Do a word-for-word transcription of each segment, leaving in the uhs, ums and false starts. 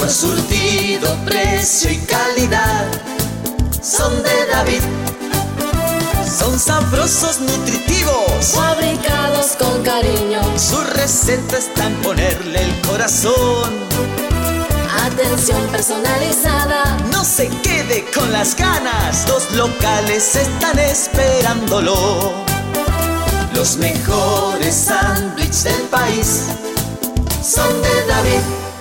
Por surtido, precio y calidad son de David. Son sabrosos, nutritivos, fabricados con cariño. Su receta está en ponerle el corazón. Atención personalizada. No se quede con las ganas, los locales están esperándolo. Los mejores sándwiches del país son de David.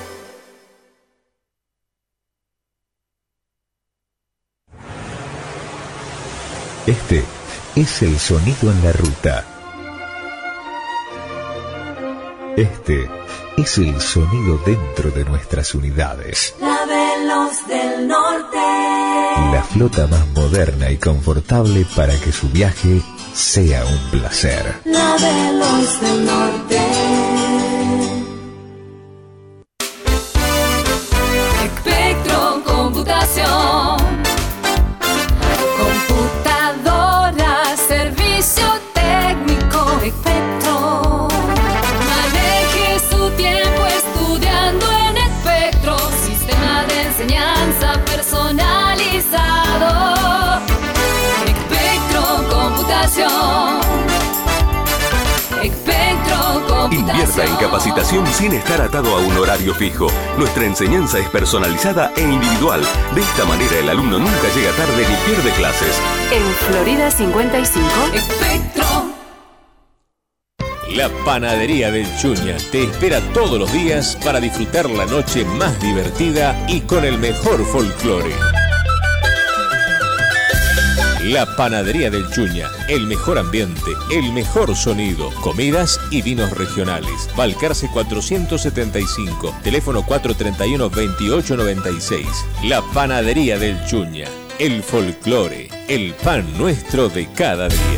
Este es el sonido en la ruta. Este es el sonido dentro de nuestras unidades. La Veloz del Norte. La flota más moderna y confortable para que su viaje sea un placer. La Veloz del Norte. Espectro Computación. Computadora, servicio técnico. Espectro. Maneje su tiempo estudiando en Espectro. Sistema de enseñanza personalizado. Espectro Computación. Espectro Computación. Invierta en capacitación sin estar atado a un horario fijo. Nuestra enseñanza es personalizada e individual. De esta manera el alumno nunca llega tarde ni pierde clases. En Florida cincuenta y cinco. Espectro. La Panadería del Chuña te espera todos los días para disfrutar la noche más divertida y con el mejor folclore. La Panadería del Chuña, el mejor ambiente, el mejor sonido, comidas y vinos regionales. Balcarce cuatrocientos setenta y cinco, teléfono cuatro tres uno, veintiocho noventa y seis. La Panadería del Chuña, el folclore, el pan nuestro de cada día.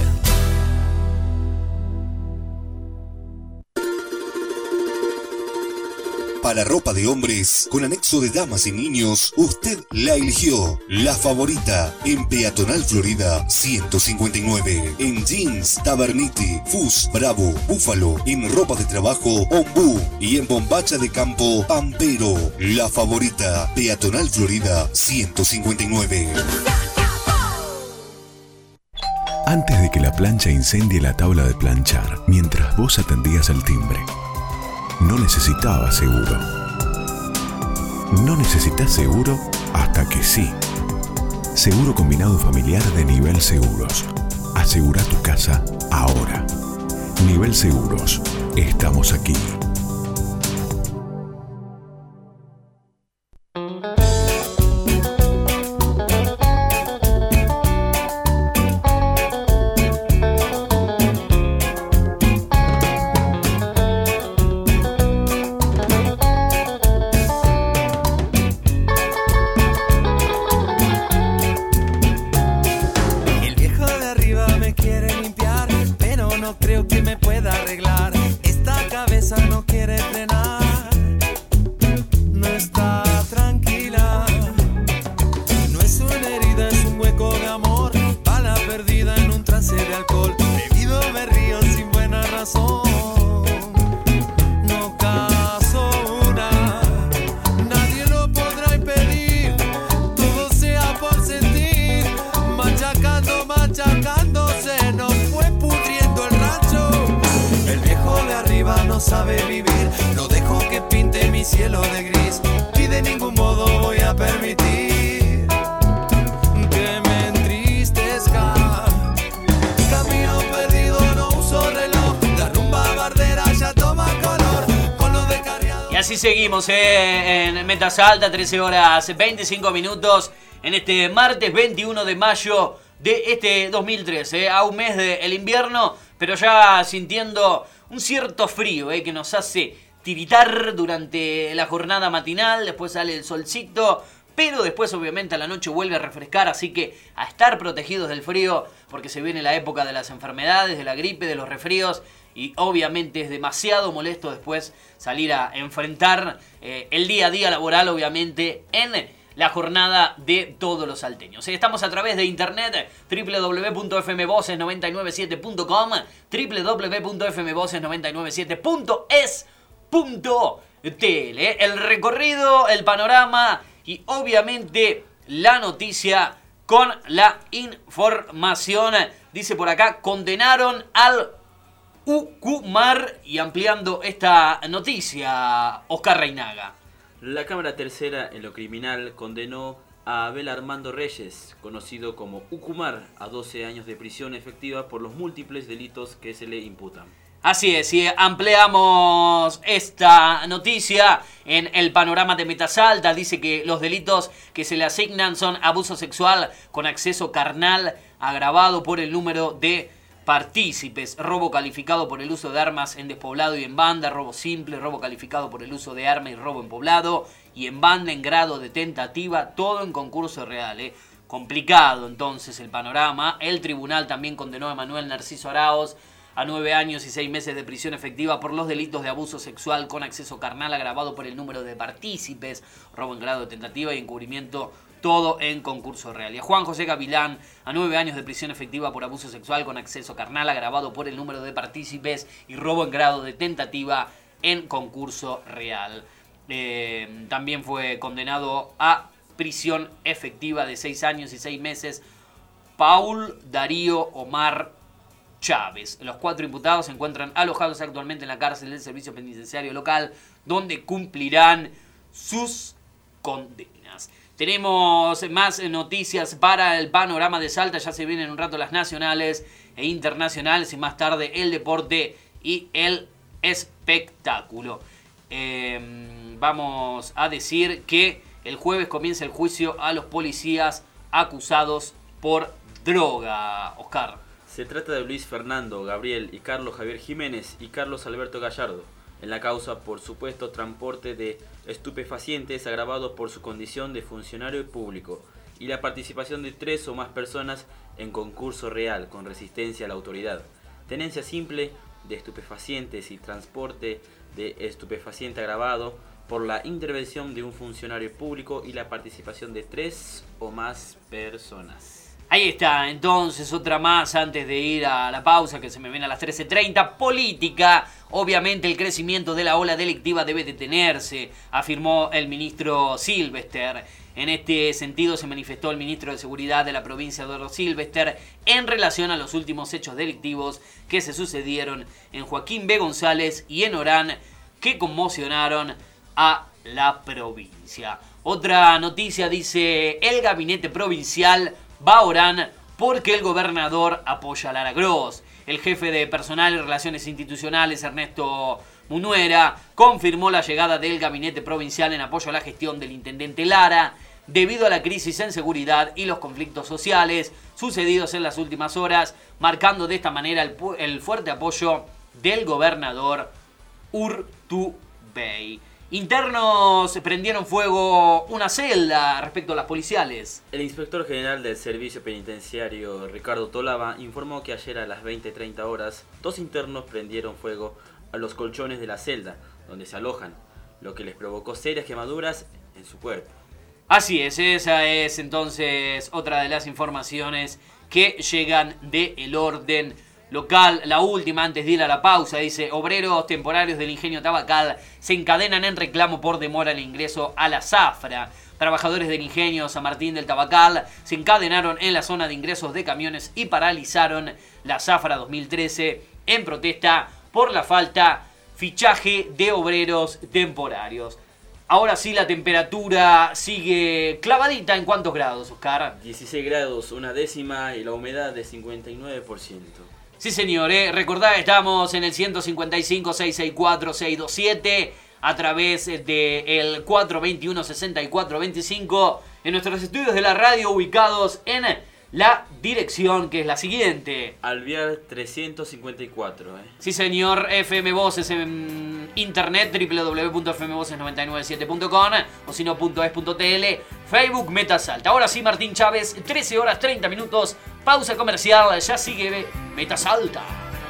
Para ropa de hombres, con anexo de damas y niños, usted la eligió. La Favorita, en Peatonal Florida ciento cincuenta y nueve. En jeans, Taverniti, Fus, Bravo, Búfalo. En ropa de trabajo, Ombú. Y en bombacha de campo, Pampero. La Favorita, Peatonal Florida ciento cincuenta y nueve. Antes de que la plancha incendie la tabla de planchar, mientras vos atendías el timbre, no necesitabas seguro. No necesitas seguro hasta que sí. Seguro combinado familiar de Nivel Seguros. Asegura tu casa ahora. Nivel Seguros. Estamos aquí. Seguimos eh, en Metas Alta, trece horas veinticinco minutos, en este martes veintiuno de mayo de este dos mil trece, eh, a un mes del invierno, pero ya sintiendo un cierto frío eh, que nos hace tiritar durante la jornada matinal, después sale el solcito, pero después obviamente a la noche vuelve a refrescar, así que a estar protegidos del frío, porque se viene la época de las enfermedades, de la gripe, de los resfríos, y obviamente es demasiado molesto después salir a enfrentar eh, el día a día laboral, obviamente, en la jornada de todos los salteños. Estamos a través de internet, doble u doble u doble u punto f m voces noventa y nueve siete punto com, doble u doble u doble u punto f m voces noventa y nueve siete punto es punto tele. El recorrido, el panorama y obviamente la noticia con la información. Dice por acá, condenaron al Ucumar, y ampliando esta noticia, Oscar Reinaga. La Cámara Tercera en lo criminal condenó a Abel Armando Reyes, conocido como Ucumar, a doce años de prisión efectiva por los múltiples delitos que se le imputan. Así es, y ampliamos esta noticia en el panorama de Metasalta. Dice que los delitos que se le asignan son abuso sexual con acceso carnal agravado por el número de partícipes, robo calificado por el uso de armas en despoblado y en banda, robo simple, robo calificado por el uso de arma y robo en poblado y en banda en grado de tentativa, todo en concurso real. ¿eh? Complicado entonces el panorama. El tribunal también condenó a Manuel Narciso Araoz a nueve años y seis meses de prisión efectiva por los delitos de abuso sexual con acceso carnal agravado por el número de partícipes, robo en grado de tentativa y encubrimiento, todo en concurso real. Y a Juan José Gavilán a nueve años de prisión efectiva por abuso sexual con acceso carnal agravado por el número de partícipes y robo en grado de tentativa en concurso real. Eh, también fue condenado a prisión efectiva de seis años y seis meses Paul Darío Omar Chávez. Los cuatro imputados se encuentran alojados actualmente en la cárcel del servicio penitenciario local, donde cumplirán sus condenas. Tenemos más noticias para el panorama de Salta. Ya se vienen un rato las nacionales e internacionales y más tarde el deporte y el espectáculo. Eh, vamos a decir que el jueves comienza el juicio a los policías acusados por droga. Oscar. Se trata de Luis Fernando, Gabriel y Carlos Javier Jiménez y Carlos Alberto Gallardo, en la causa por supuesto transporte de estupefacientes agravado por su condición de funcionario público y la participación de tres o más personas en concurso real con resistencia a la autoridad, tenencia simple de estupefacientes y transporte de estupefaciente agravado por la intervención de un funcionario público y la participación de tres o más personas. Ahí está, entonces otra más antes de ir a la pausa que se me ven a las trece treinta. Política. Obviamente el crecimiento de la ola delictiva debe detenerse, afirmó el ministro Silvester. En este sentido se manifestó el ministro de Seguridad de la provincia de Eduardo Silvester en relación a los últimos hechos delictivos que se sucedieron en Joaquín B. González y en Orán, que conmocionaron a la provincia. Otra noticia dice: el gabinete provincial va a Orán porque el gobernador apoya a Lara Gross. El jefe de Personal y Relaciones Institucionales, Ernesto Munuera, confirmó la llegada del gabinete provincial en apoyo a la gestión del intendente Lara debido a la crisis en seguridad y los conflictos sociales sucedidos en las últimas horas, marcando de esta manera el, el fuerte apoyo del gobernador Urtubey. Internos prendieron fuego una celda respecto a las policiales. El inspector general del Servicio Penitenciario, Ricardo Tolaba, informó que ayer a las veinte treinta horas, dos internos prendieron fuego a los colchones de la celda donde se alojan, lo que les provocó serias quemaduras en su cuerpo. Así es, esa es entonces otra de las informaciones que llegan del orden local. La última antes de ir a la pausa dice: obreros temporarios del ingenio tabacal se encadenan en reclamo por demora el ingreso a la zafra. Trabajadores del ingenio San Martín del Tabacal se encadenaron en la zona de ingresos de camiones y paralizaron la zafra dos mil trece en protesta por la falta fichaje de obreros temporarios. Ahora sí, la temperatura sigue clavadita. ¿En cuántos grados, Oscar? dieciséis grados, una décima, y la humedad de cincuenta y nueve por ciento. Sí, señor, ¿eh? Recordad, estamos en el ciento cincuenta y cinco, seiscientos sesenta y cuatro, seiscientos veintisiete a través del cuatro veintiuno, sesenta y cuatro veinticinco en nuestros estudios de la radio ubicados en la dirección que es la siguiente: Alvear trescientos cincuenta y cuatro. ¿eh? Sí, señor. F M Voces en internet, doble u doble u doble u punto f m voces noventa y nueve siete punto com o si no .es punto t l. Facebook Metasalta. Ahora sí, Martín Chávez, trece horas treinta minutos. Pausa comercial. Ya sigue Metasalta.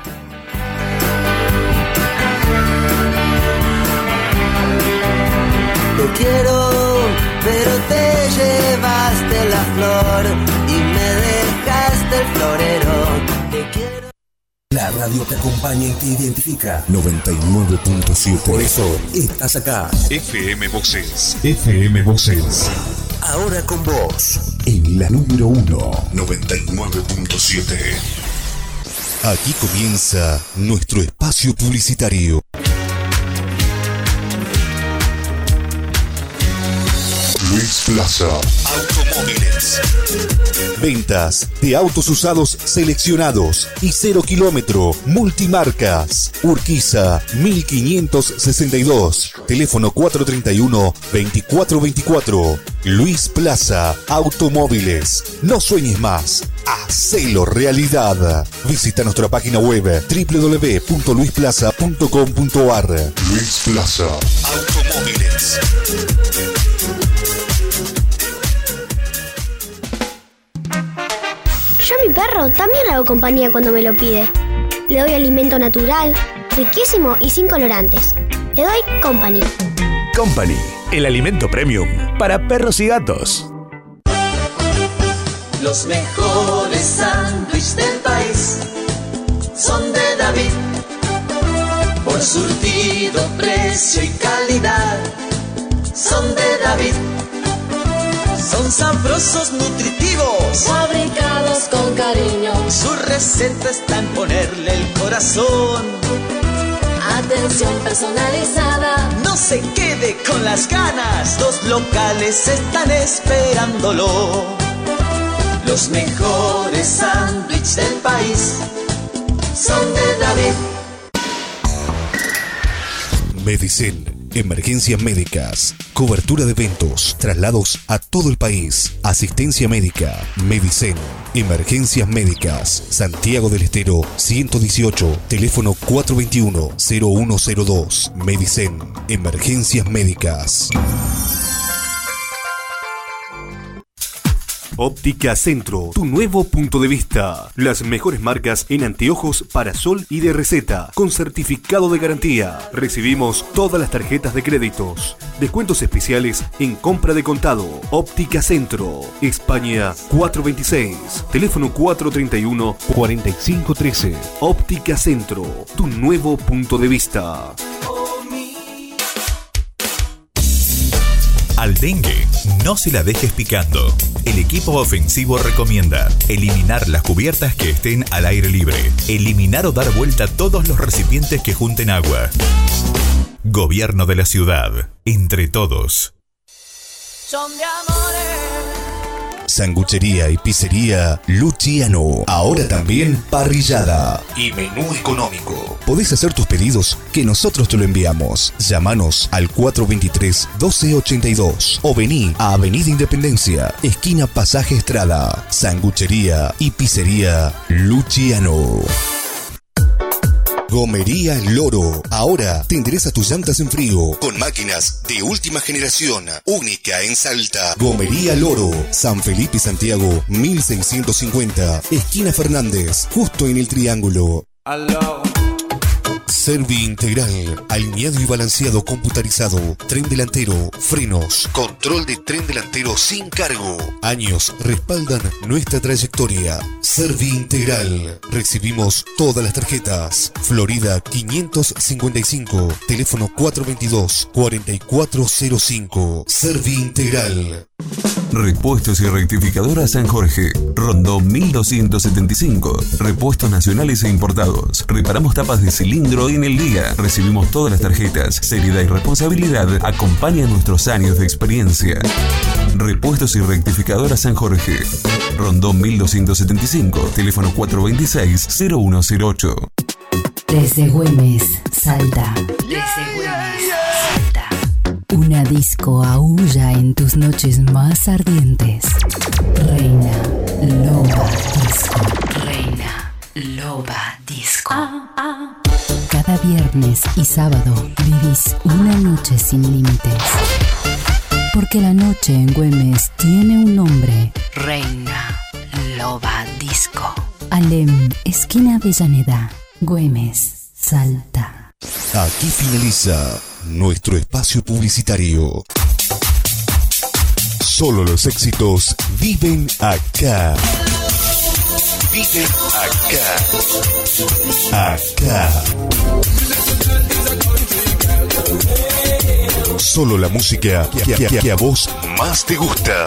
Te quiero, pero te llevaste la flor y me dejaste el florero. Te quiero. La La radio te acompaña y te identifica. noventa y nueve punto siete. Por eso estás acá. F M Voces. F M Voces. Ahora con vos. En la número uno. noventa y nueve punto siete. Aquí comienza nuestro espacio publicitario. Luis Plaza Automóviles. Ventas de autos usados seleccionados y cero kilómetro, multimarcas. Urquiza mil quinientos sesenta y dos. Teléfono cuatro treinta y uno, veinticuatro veinticuatro. Luis Plaza Automóviles. No sueñes más. Hacelo realidad. Visita nuestra página web doble u doble u doble u punto luis plaza punto com punto a r. Luis Plaza Automóviles. Yo a mi perro también le hago compañía cuando me lo pide. Le doy alimento natural, riquísimo y sin colorantes. Le doy Company. Company, el alimento premium para perros y gatos. Los mejores sándwiches del país son de David. Por surtido, precio y calidad son de David. Son sabrosos, nutritivos, fabricados con cariño. Su receta está en ponerle el corazón. Atención personalizada. No se quede con las ganas. Dos locales están esperándolo. Los mejores sándwiches del país son de David. Medicel. Emergencias médicas, cobertura de eventos, traslados a todo el país, asistencia médica, Medicen, emergencias médicas, Santiago del Estero ciento dieciocho, teléfono cuatro veintiuno, cero uno cero dos, Medicen, emergencias médicas. Óptica Centro, tu nuevo punto de vista. Las mejores marcas en anteojos para sol y de receta, con certificado de garantía. Recibimos todas las tarjetas de créditos. Descuentos especiales en compra de contado. Óptica Centro, España cuatrocientos veintiséis. Teléfono cuatro treinta y uno, cuarenta y cinco trece. Óptica Centro, tu nuevo punto de vista. Al dengue, no se la dejes picando. El equipo ofensivo recomienda eliminar las cubiertas que estén al aire libre, eliminar o dar vuelta todos los recipientes que junten agua. Gobierno de la ciudad, entre todos. Son de amores. Sanguchería y pizzería Luciano. Ahora también parrillada y menú económico. Podés hacer tus pedidos que nosotros te lo enviamos. Llámanos al cuatro veintitrés, doce ochenta y dos o vení a Avenida Independencia, esquina Pasaje Estrada. Sanguchería y pizzería Luciano. Gomería Loro. Ahora te endereza tus llantas en frío con máquinas de última generación, única en Salta. Gomería Loro, San Felipe y Santiago, mil seiscientos cincuenta, esquina Fernández, justo en el Triángulo. Hello. Servi Integral, alineado y balanceado computarizado, tren delantero, frenos, control de tren delantero sin cargo. Años respaldan nuestra trayectoria. Servi Integral, recibimos todas las tarjetas. Florida quinientos cincuenta y cinco, teléfono cuatro veintidós, cuarenta y cuatro cero cinco. Servi Integral. Repuestos y rectificadoras San Jorge, Rondón mil doscientos setenta y cinco. Repuestos nacionales e importados. Reparamos tapas de cilindro en el día. Recibimos todas las tarjetas. Seriedad y responsabilidad acompañan nuestros años de experiencia. Repuestos y rectificadoras San Jorge, Rondón mil doscientos setenta y cinco. Teléfono cuatro veintiséis, cero uno cero ocho. Desde Güemes, Salta. Desde Güemes, Salta. Una disco aúlla en tus noches más ardientes. Reina Loba Disco. Reina Loba Disco. Cada viernes y sábado vivís una noche sin límites. Porque la noche en Güemes tiene un nombre. Reina Loba Disco. Alem, esquina Avellaneda. Güemes, Salta. Aquí finaliza nuestro espacio publicitario. Solo los éxitos viven acá. vive acá. Acá. Solo la música que, que, que a vos más te gusta.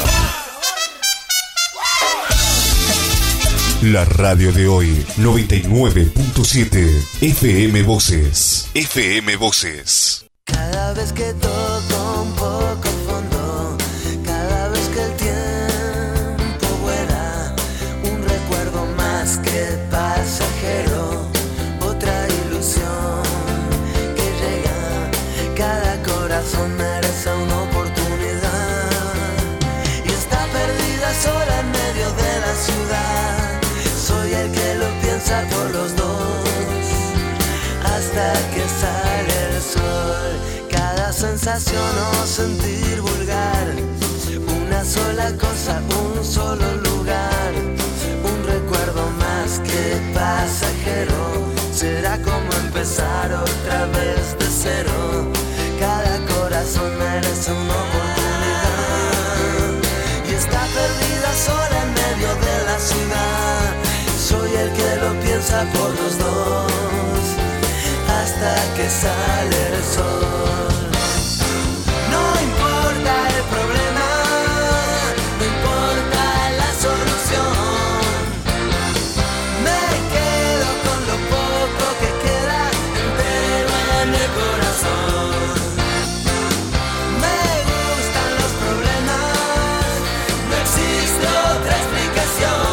La radio de hoy, noventa y nueve punto siete F M Voces. F M Voces. Cada vez que toco un poco fondo, cada vez que el tiempo vuela, un recuerdo más que pasajero, otra ilusión que llega. Cada corazón merece una oportunidad y está perdida sola en medio de la ciudad. Soy el que lo piensa por los dos hasta que sale el sol. Cada sensación o sentir vulgar, una sola cosa, un solo lugar, un recuerdo más que pasajero. Será como empezar otra vez de cero. Cada corazón merece una oportunidad y está perdida sola en medio de la ciudad. Soy el que lo piensa por los dos hasta que sale el sol. No importa el problema, no importa la solución. Me quedo con lo poco que queda entero en el corazón. Me gustan los problemas, no existe otra explicación.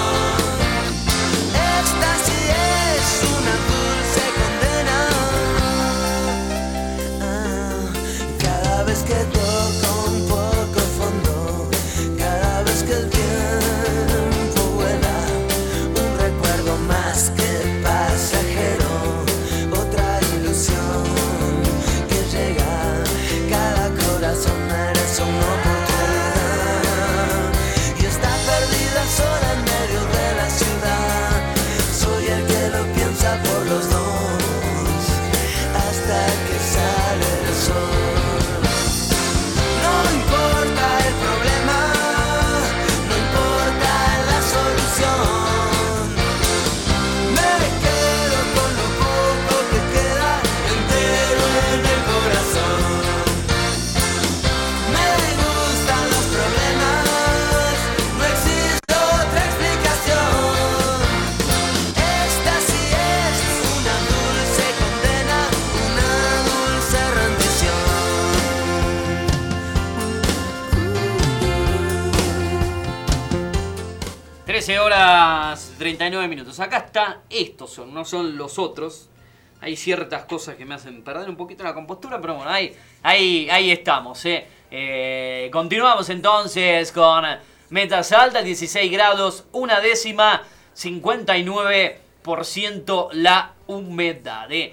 Esta sí es una dulce condena. Ah, cada vez que toco un poco fondo, cada vez que el tiempo vuela, un recuerdo más que pasajero, otra ilusión que llega. Cada corazón merece una oportunidad y está perdida sola en medio de la ciudad. Soy el que lo piensa por los dos hasta que sale el sol. No importa el problema, no importa la solución. Me quedo con lo poco que queda entero en el corazón. Me gustan los problemas, no existe otra explicación. Esta sí es una dulce condena, una dulce rendición. trece horas treinta y nueve minutos. Acá está, estos son, no son los otros. Hay ciertas cosas que me hacen perder un poquito la compostura, pero bueno, ahí, ahí, ahí estamos. ¿eh? Eh, continuamos entonces con metas altas, dieciséis grados, una décima, cincuenta y nueve por ciento la humedad. ¿eh?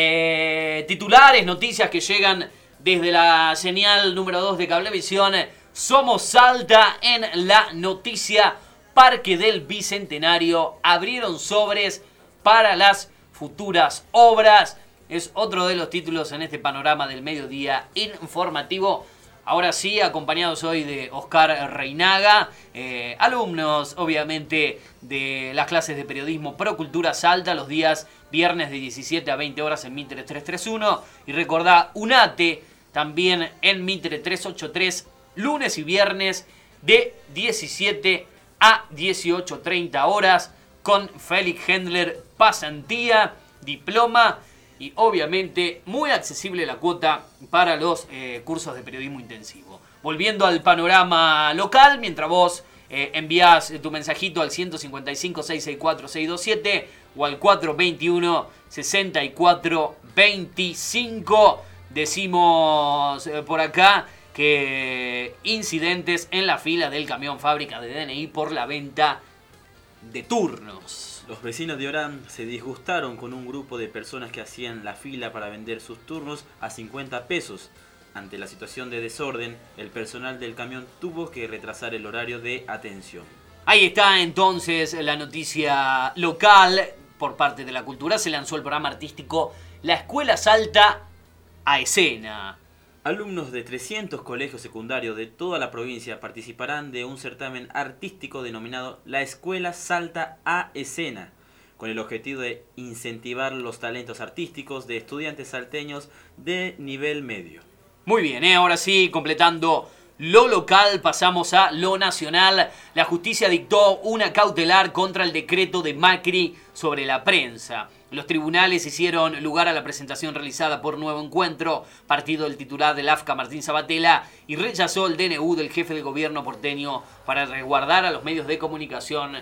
Eh, titulares, noticias que llegan desde la señal número dos de Cablevisión. Somos Salta en la noticia. Parque del Bicentenario, abrieron sobres para las futuras obras. Es otro de los títulos en este panorama del mediodía informativo. Ahora sí, acompañados hoy de Oscar Reinaga, eh, alumnos obviamente de las clases de periodismo Pro Cultura Salta, los días viernes de diecisiete a veinte horas en Mitre trescientos treinta y uno. Y recordá, UNATE también en Mitre trescientos ochenta y tres, lunes y viernes de diecisiete a dieciocho treinta horas, con Félix Hendler, pasantía, diploma y obviamente muy accesible la cuota para los eh, cursos de periodismo intensivo. Volviendo al panorama local, mientras vos eh, envías tu mensajito al ciento cincuenta y cinco, seiscientos sesenta y cuatro, seiscientos veintisiete o al cuatrocientos veintiuno, sesenta y cuatro veinticinco. Decimos eh, por acá que incidentes en la fila del camión fábrica de D N I por la venta de turnos. Los vecinos de Orán se disgustaron con un grupo de personas que hacían la fila para vender sus turnos a cincuenta pesos. Ante la situación de desorden, el personal del camión tuvo que retrasar el horario de atención. Ahí está entonces la noticia local. Por parte de la cultura se lanzó el programa artístico La Escuela Salta a Escena. Alumnos de trescientos colegios secundarios de toda la provincia participarán de un certamen artístico denominado La Escuela Salta a Escena, con el objetivo de incentivar los talentos artísticos de estudiantes salteños de nivel medio. Muy bien, ¿eh? Ahora sí, completando lo local, pasamos a lo nacional. La justicia dictó una cautelar contra el decreto de Macri sobre la prensa. Los tribunales hicieron lugar a la presentación realizada por Nuevo Encuentro, partido del titular del A F C A, Martín Sabatella, y rechazó el D N U del jefe de gobierno porteño para resguardar a los medios de comunicación.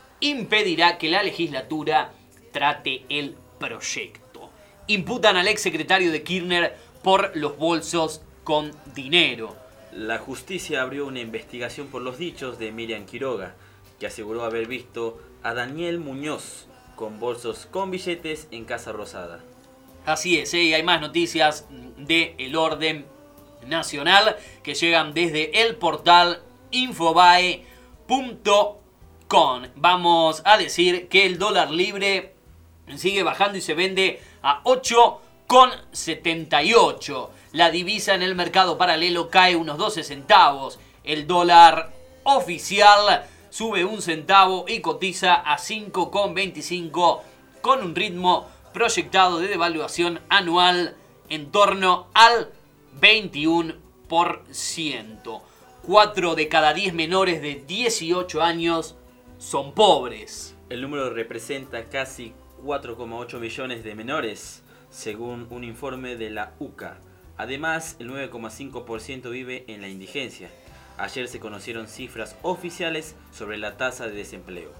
Impedirá que la legislatura trate el proyecto. Imputan al exsecretario de Kirchner por los bolsos con dinero. La justicia abrió una investigación por los dichos de Miriam Quiroga, que aseguró haber visto a Daniel Muñoz con bolsos con billetes en Casa Rosada. Así es, ¿eh? Y hay más noticias de El Orden Nacional que llegan desde el portal infobae punto com. Vamos a decir que el dólar libre sigue bajando y se vende a ocho con setenta y ocho. La divisa en el mercado paralelo cae unos doce centavos. El dólar oficial sube un centavo y cotiza a cinco con veinticinco, con un ritmo proyectado de devaluación anual en torno al veintiuno por ciento. cuatro de cada diez menores de dieciocho años son pobres. El número representa casi cuatro coma ocho millones de menores, según un informe de la U C A. Además, el nueve coma cinco por ciento vive en la indigencia. Ayer se conocieron cifras oficiales sobre la tasa de desempleo,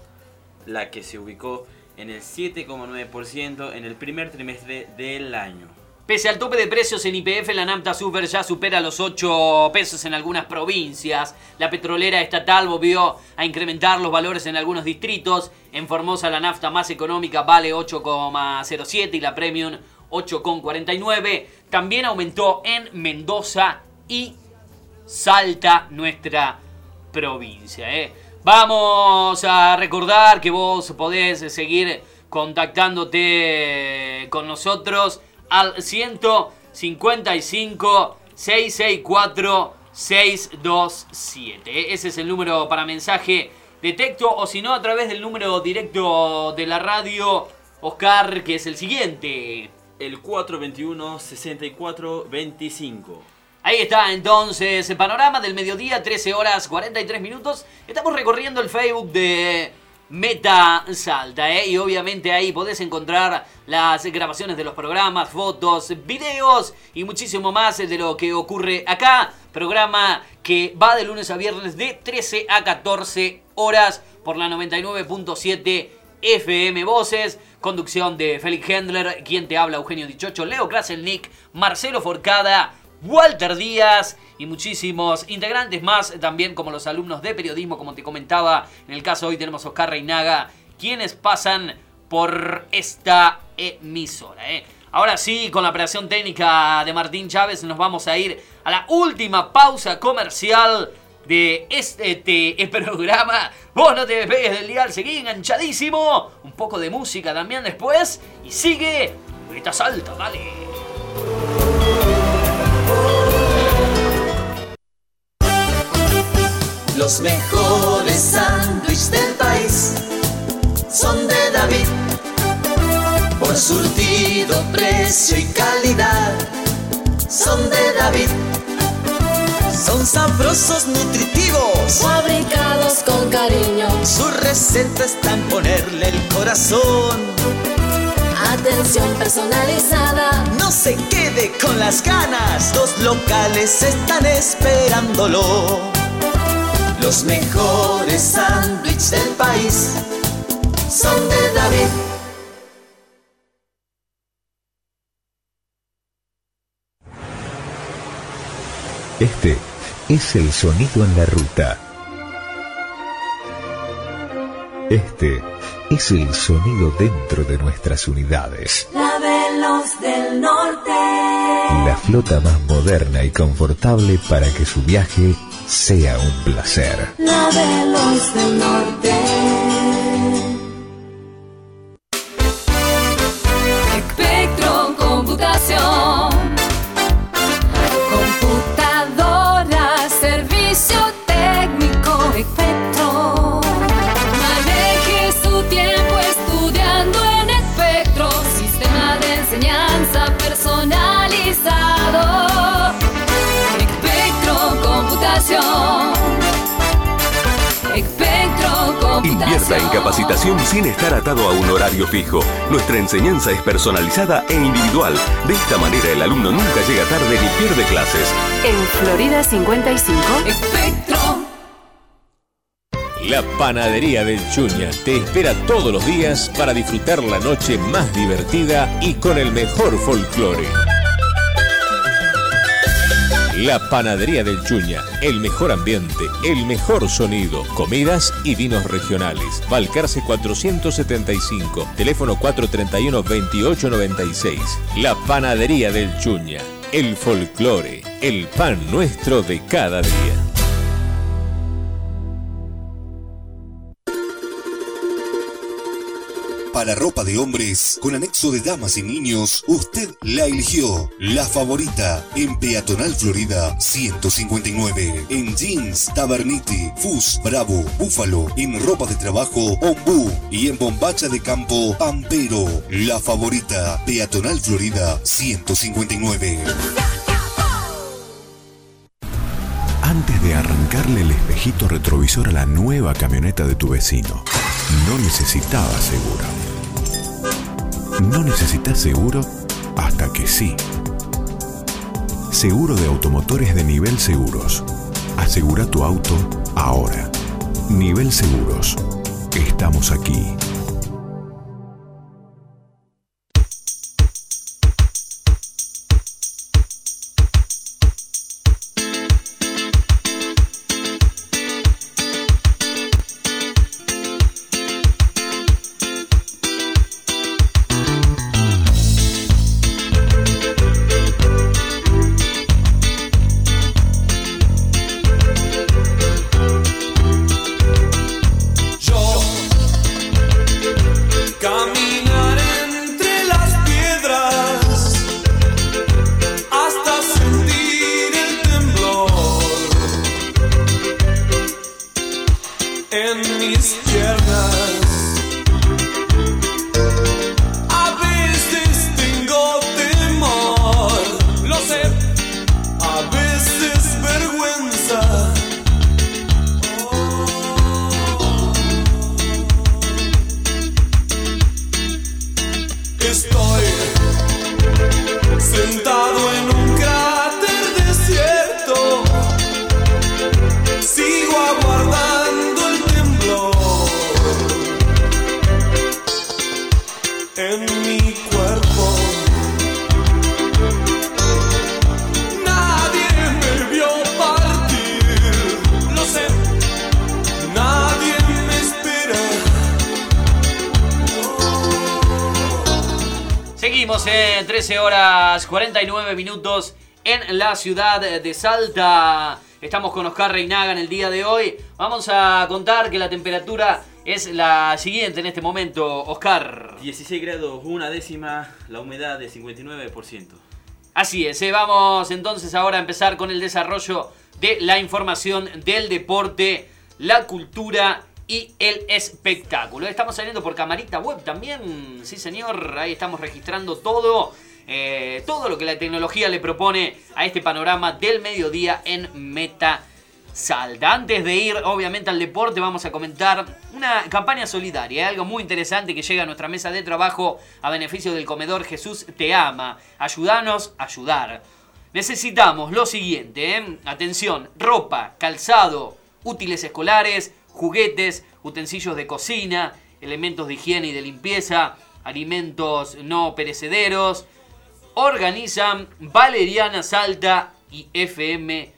la que se ubicó en el siete coma nueve por ciento en el primer trimestre del año. Pese al tope de precios en Y P F, la nafta super ya supera los ocho pesos en algunas provincias. La petrolera estatal volvió a incrementar los valores en algunos distritos. En Formosa la nafta más económica vale ocho coma cero siete y la premium ocho coma cuarenta y nueve. También aumentó en Mendoza y Salta, nuestra provincia. ¿eh? Vamos a recordar que vos podés seguir contactándote con nosotros al ciento cincuenta y cinco, seiscientos sesenta y cuatro, seiscientos veintisiete. Ese es el número para mensaje de texto, o si no, a través del número directo de la radio, Oscar, que es el siguiente. El cuatro veintiuno, sesenta y cuatro veinticinco. Ahí está entonces el panorama del mediodía, trece horas cuarenta y tres minutos. Estamos recorriendo el Facebook de Meta Salta, ¿eh? Y obviamente ahí podés encontrar las grabaciones de los programas, fotos, videos y muchísimo más de lo que ocurre acá. Programa que va de lunes a viernes de trece a catorce horas por la noventa y nueve punto siete F M Voces. Conducción de Félix Hendler, quien te habla Eugenio Dichocho, Leo Kraselnik, Marcelo Forcada, Walter Díaz y muchísimos integrantes más, también como los alumnos de periodismo, como te comentaba. En el caso hoy tenemos a Oscar Reinaga, quienes pasan por esta emisora. ¿eh? Ahora sí, con la operación técnica de Martín Chávez, nos vamos a ir a la última pausa comercial de este programa. Vos no te despegues del dial, seguí enganchadísimo. Un poco de música también después y sigue Meta Salta, dale. Los mejores sándwiches del país son de David. Por surtido, precio y calidad son de David. Son sabrosos, nutritivos, fabricados con cariño. Su receta está en ponerle el corazón. Atención personalizada. No se quede con las ganas, los locales están esperándolo. Los mejores sándwiches del país son de David. Este es el sonido en la ruta. Este es el sonido dentro de nuestras unidades. La Veloz del Norte. La flota más moderna y confortable para que su viaje sea un placer. La Veloz del Norte. Espectro Computación. Piensa en capacitación sin estar atado a un horario fijo. Nuestra enseñanza es personalizada e individual. De esta manera el alumno nunca llega tarde ni pierde clases. En Florida cincuenta y cinco. Espectro. La Panadería del Chuña te espera todos los días para disfrutar la noche más divertida y con el mejor folclore. La Panadería del Chuña, el mejor ambiente, el mejor sonido, comidas y vinos regionales. Balcarce cuatrocientos setenta y cinco, teléfono cuatro treinta y uno, veintiocho noventa y seis. La Panadería del Chuña, el folclore, el pan nuestro de cada día. Para ropa de hombres, con anexo de damas y niños, usted la eligió. La Favorita, en Peatonal Florida ciento cincuenta y nueve. En jeans, Taverniti, Fus, Bravo, Búfalo. En ropa de trabajo, Ombú. Y en bombacha de campo, Pampero. La Favorita, Peatonal Florida ciento cincuenta y nueve. Antes de arrancarle el espejito retrovisor a la nueva camioneta de tu vecino, no necesitabas seguro. No necesitas seguro hasta que sí. Seguro de automotores de Nivel Seguros. Asegura tu auto ahora. Nivel Seguros. Estamos aquí. trece horas cuarenta y nueve minutos en la ciudad de Salta. Estamos con Oscar Reinaga en el día de hoy. Vamos a contar que la temperatura es la siguiente en este momento, Oscar. dieciséis grados, una décima, la humedad de cincuenta y nueve por ciento. Así es, ¿eh? Vamos entonces ahora a empezar con el desarrollo de la información del deporte, la cultura y el espectáculo. Estamos saliendo por Camarita Web también, sí señor, ahí estamos registrando todo, eh, todo lo que la tecnología le propone a este panorama del mediodía en Meta Salta. Antes de ir obviamente al deporte, vamos a comentar una campaña solidaria, algo muy interesante que llega a nuestra mesa de trabajo a beneficio del comedor Jesús Te Ama. Ayúdanos a ayudar. Necesitamos lo siguiente, ¿eh? Atención, ropa, calzado, útiles escolares, juguetes, utensilios de cocina, elementos de higiene y de limpieza, alimentos no perecederos. Organizan Valeriana Salta y F M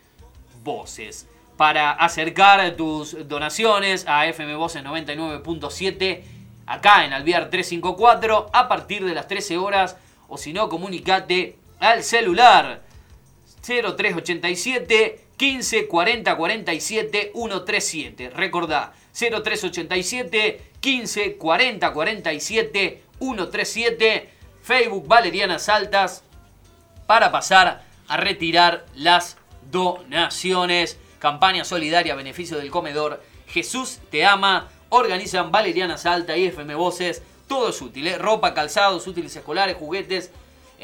Voces. Para acercar tus donaciones a F M Voces noventa y nueve punto siete, acá en Alvear trescientos cincuenta y cuatro, a partir de las trece horas, o si no, comunicate al celular cero tres ochenta y siete, quince, cuarenta, cuarenta y siete, ciento treinta y siete. Recordá, cero tres ochenta y siete, quince, cuarenta, cuarenta y siete, ciento treinta y siete. Facebook Valeriana Saltas para pasar a retirar las donaciones. Campaña solidaria a beneficio del comedor Jesús Te Ama. Organizan Valeriana Salta y F M Voces. Todo es útil, ¿eh? Ropa, calzados, útiles escolares, juguetes,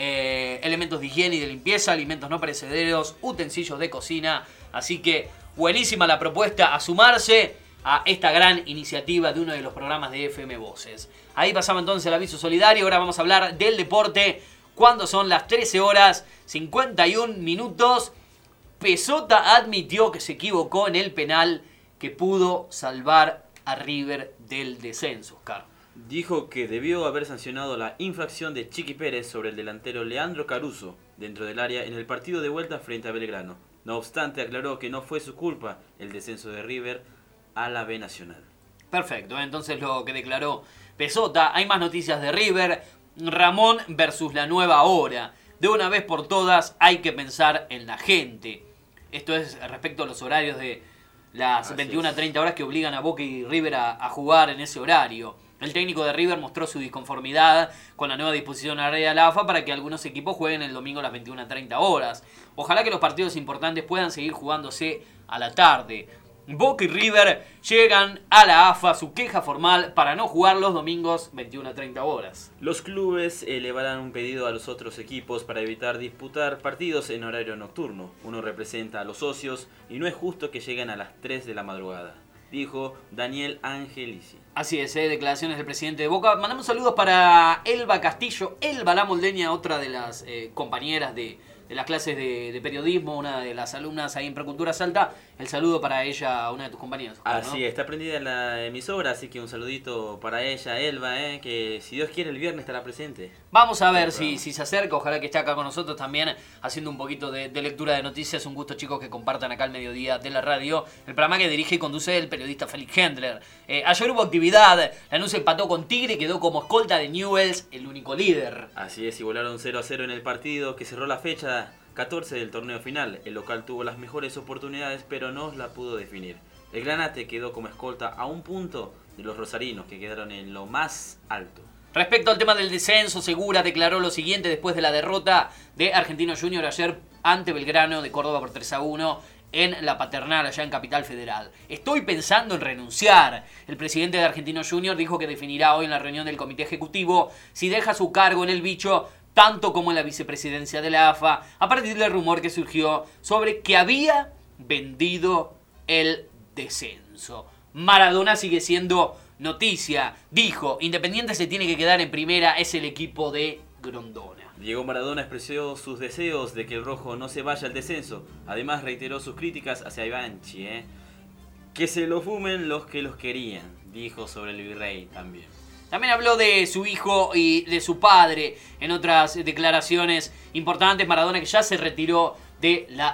eh, elementos de higiene y de limpieza, alimentos no perecederos, utensilios de cocina. Así que buenísima la propuesta, a sumarse. a esta gran iniciativa de uno de los programas de F M Voces. Ahí pasaba entonces el aviso solidario. Ahora vamos a hablar del deporte cuando son las trece horas cincuenta y un minutos. Pesota admitió que se equivocó en el penal que pudo salvar a River del descenso, Oscar. Dijo que debió haber sancionado la infracción de Chiqui Pérez sobre el delantero Leandro Caruso dentro del área en el partido de vuelta frente a Belgrano. No obstante, aclaró que no fue su culpa el descenso de River a la B Nacional. Perfecto, entonces lo que declaró Pesota. Hay más noticias de River. Ramón versus la nueva hora. De una vez por todas hay que pensar en la gente. Esto es respecto a los horarios de las veintiuna a treinta horas que obligan a Boca y River a, a jugar en ese horario. El técnico de River mostró su disconformidad con la nueva disposición horaria de la A F A para que algunos equipos jueguen el domingo a las veintiuna a treinta horas. Ojalá que los partidos importantes puedan seguir jugándose a la tarde. Boca y River llegan a la A F A su queja formal para no jugar los domingos veintiuna a treinta horas. Los clubes elevarán un pedido a los otros equipos para evitar disputar partidos en horario nocturno. Uno representa a los socios y no es justo que lleguen a las tres de la madrugada, dijo Daniel Angelici. Así es, ¿eh? Declaraciones del presidente de Boca. Mandamos saludos para Elba Castillo, Elba la Moldeña, otra de las eh, compañeras de, de las clases de, de periodismo, una de las alumnas ahí en Precultura Salta. El saludo para ella, una de tus compañeras. Así ¿no? Está prendida en la emisora, así que un saludito para ella, Elba, eh, que si Dios quiere el viernes estará presente. Vamos a ver si, si se acerca, ojalá que esté acá con nosotros también haciendo un poquito de, de lectura de noticias. Un gusto, chicos, que compartan acá al mediodía de la radio el programa que dirige y conduce el periodista Félix Hendler. Eh, ayer hubo actividad, Lanús empató con Tigre y quedó como escolta de Newell's, el único líder. Así es, y volaron cero a cero en el partido que cerró la fecha catorce del torneo final. El local tuvo las mejores oportunidades, pero no la pudo definir. El Granate quedó como escolta a un punto de los rosarinos, que quedaron en lo más alto. Respecto al tema del descenso, Segura declaró lo siguiente después de la derrota de Argentino Junior ayer ante Belgrano de Córdoba por tres a uno en la Paternal, allá en Capital Federal. Estoy pensando en renunciar. El presidente de Argentino Junior dijo que definirá hoy en la reunión del comité ejecutivo si deja su cargo en el bicho, tanto como en la vicepresidencia de la A F A, a partir del rumor que surgió sobre que había vendido el descenso. Maradona sigue siendo noticia. Dijo, Independiente se tiene que quedar en primera, es el equipo de Grondona. Diego Maradona expresó sus deseos de que el rojo no se vaya al descenso. Además reiteró sus críticas hacia Ivanchi, ¿eh? Que se lo fumen los que los querían, dijo sobre el virrey también. También habló de su hijo y de su padre en otras declaraciones importantes. Maradona, que ya se retiró de la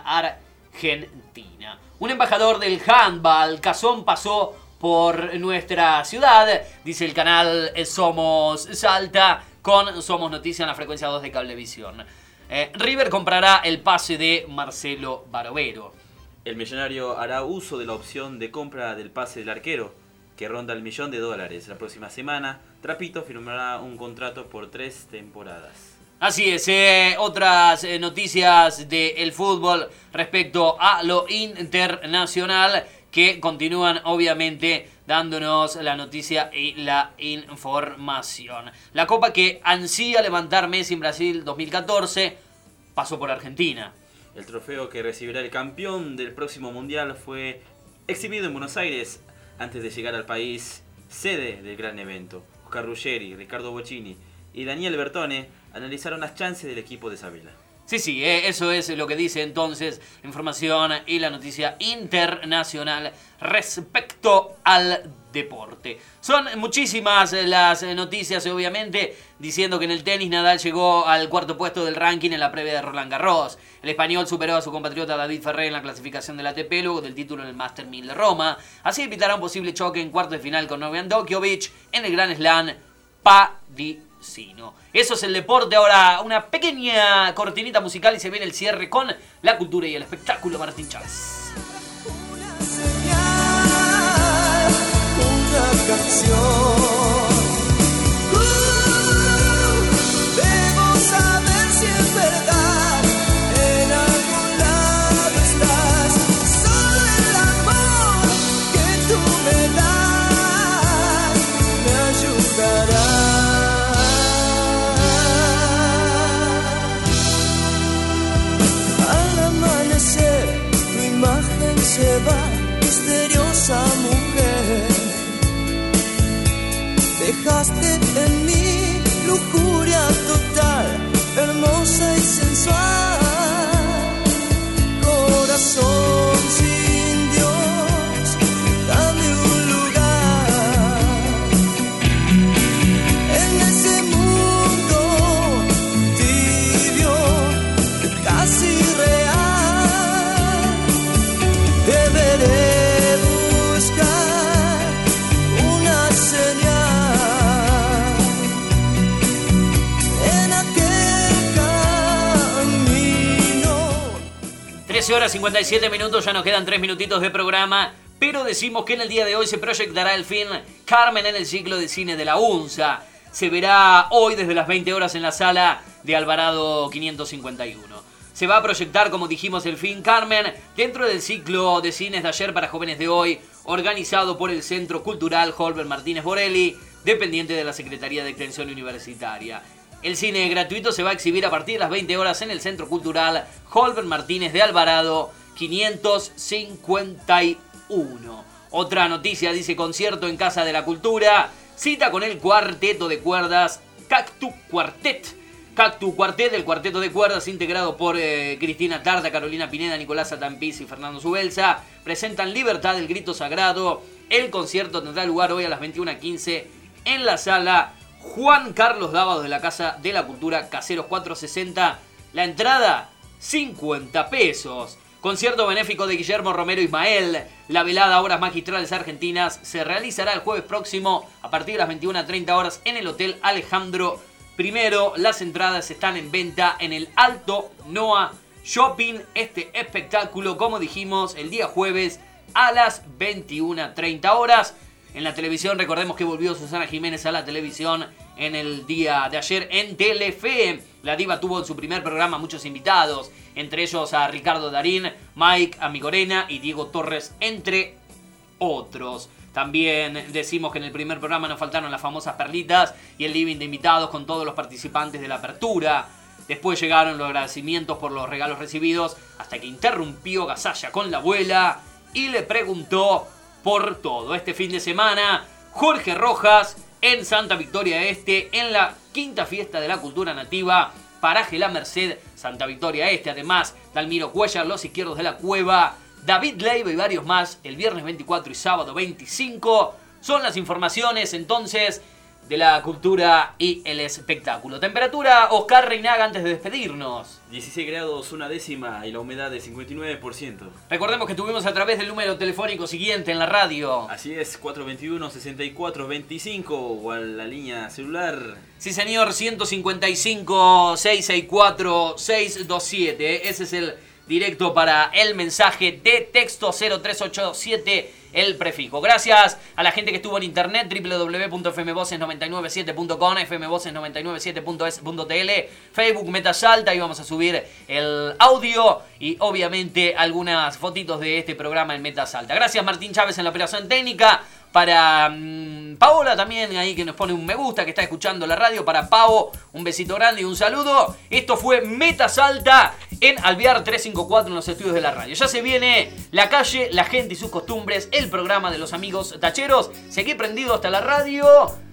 Argentina. Un embajador del handball, Cazón, pasó por nuestra ciudad, dice el canal Somos Salta, con Somos Noticias en la frecuencia dos de Cablevisión. Eh, River comprará el pase de Marcelo Barovero. El millonario hará uso de la opción de compra del pase del arquero, que ronda el millón de dólares. La próxima semana, Trapito firmará un contrato por tres temporadas. Así es, eh, otras eh, noticias del fútbol respecto a lo internacional que continúan obviamente dándonos la noticia y la información. La copa que ansía levantar Messi en Brasil dos mil catorce pasó por Argentina. El trofeo que recibirá el campeón del próximo mundial fue exhibido en Buenos Aires antes de llegar al país sede del gran evento. Oscar Ruggeri, Ricardo Bocchini y Daniel Bertone analizaron las chances del equipo de Sabela. Sí, sí, eh, eso es lo que dice entonces la información y la noticia internacional respecto al deporte. Son muchísimas las noticias, obviamente, diciendo que en el tenis Nadal llegó al cuarto puesto del ranking en la previa de Roland Garros. El español superó a su compatriota David Ferrer en la clasificación del A T P luego del título en el Master mil de Roma. Así evitará un posible choque en cuarto de final con Novak Djokovic en el Grand Slam parisino. Eso es el deporte. Ahora una pequeña cortinita musical y se viene el cierre con la cultura y el espectáculo. Martín Chávez. Una señal, una canción. Uh, debo saber si es verdad. En algún lado estás. Solo el amor que tú me das me ayudará. Se va misteriosa mujer. Dejaste en mí lujuria total, hermosa y sensual. Corazón sin Dios, dame un lugar en ese mundo tibio, casi real. Deberé buscar una señal en aquel camino. trece horas cincuenta y siete minutos, ya nos quedan tres minutitos de programa, pero decimos que en el día de hoy se proyectará el film Carmen en el ciclo de cine de la UNSA. Se verá hoy desde las veinte horas en la sala de Alvarado quinientos cincuenta y uno. Se va a proyectar, como dijimos, el film Carmen dentro del ciclo de cines de ayer para jóvenes de hoy, organizado por el Centro Cultural Holber Martínez Borelli, dependiente de la Secretaría de Extensión Universitaria. El cine gratuito se va a exhibir a partir de las veinte horas en el Centro Cultural Holber Martínez de Alvarado quinientos cincuenta y uno. Otra noticia dice: concierto en Casa de la Cultura, cita con el cuarteto de cuerdas Cactus Quartet. Cactus Quartet, el cuarteto de cuerdas integrado por eh, Cristina Tarta, Carolina Pineda, Nicolás Atampiz y Fernando Zubelza, presentan Libertad del Grito Sagrado. El concierto tendrá lugar hoy a las veintiuna quince en la sala Juan Carlos Dávalos de la Casa de la Cultura, Caseros cuatrocientos sesenta. La entrada, cincuenta pesos. Concierto benéfico de Guillermo Romero Ismael. La velada Obras Magistrales Argentinas se realizará el jueves próximo a partir de las veintiuna treinta horas en el Hotel Alejandro Primero. Las entradas están en venta en el Alto Noa Shopping. Este espectáculo, como dijimos, el día jueves a las veintiuna treinta horas. En la televisión, recordemos que volvió Susana Jiménez a la televisión en el día de ayer en Telefe. La diva tuvo en su primer programa muchos invitados, entre ellos a Ricardo Darín, Mike Amigorena y Diego Torres, entre otros. También decimos que en el primer programa nos faltaron las famosas perlitas y el living de invitados con todos los participantes de la apertura. Después llegaron los agradecimientos por los regalos recibidos, hasta que interrumpió Gasalla con la abuela y le preguntó por todo. Este fin de semana, Jorge Rojas en Santa Victoria Este, en la quinta fiesta de la cultura nativa, Paraje La Merced, Santa Victoria Este. Además, Dalmiro Cuellar, Los Izquierdos de la Cueva, David Leiva y varios más, el viernes veinticuatro y sábado veinticinco. Son las informaciones, entonces, de la cultura y el espectáculo. Temperatura, Oscar Reinaga, antes de despedirnos. dieciséis grados, una décima y la humedad de cincuenta y nueve por ciento. Recordemos que tuvimos a través del número telefónico siguiente en la radio. Así es, cuatro veintiuno, sesenta y cuatro veinticinco o a la línea celular. Sí señor, ciento cincuenta y cinco, seiscientos sesenta y cuatro, seiscientos veintisiete. Ese es el directo para el mensaje de texto cero tres ocho siete, el prefijo. Gracias a la gente que estuvo en internet, doble u doble u doble u punto f m voces nueve nueve siete punto com, f m voces nueve nueve siete punto es punto t l, Facebook Metasalta, ahí vamos a subir el audio y obviamente algunas fotitos de este programa en Metasalta. Gracias Martín Chávez en la operación técnica. Para mmm, Paola también ahí que nos pone un me gusta, que está escuchando la radio. Para Pavo, un besito grande y un saludo. Esto fue Metasalta en Alvear trescientos cincuenta y cuatro en los estudios de la radio. Ya se viene La Calle, la Gente y sus Costumbres, el programa de los amigos tacheros. Seguí prendido hasta la radio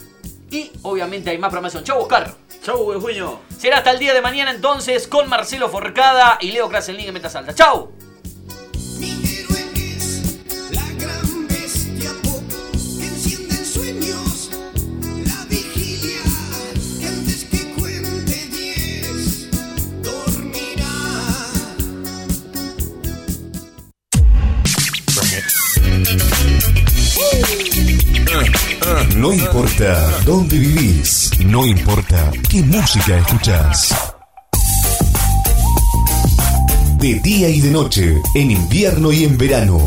y obviamente hay más programación. Chau Oscar. Chau Eugenio. Será hasta el día de mañana entonces con Marcelo Forcada y Leo Kraselnik en Metasalta. Chau. No importa dónde vivís, no importa qué música escuchás. De día y de noche, en invierno y en verano.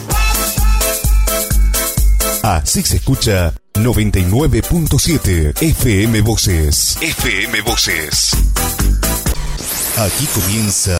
Así se escucha noventa y nueve punto siete F M Voces. F M Voces. Aquí comienza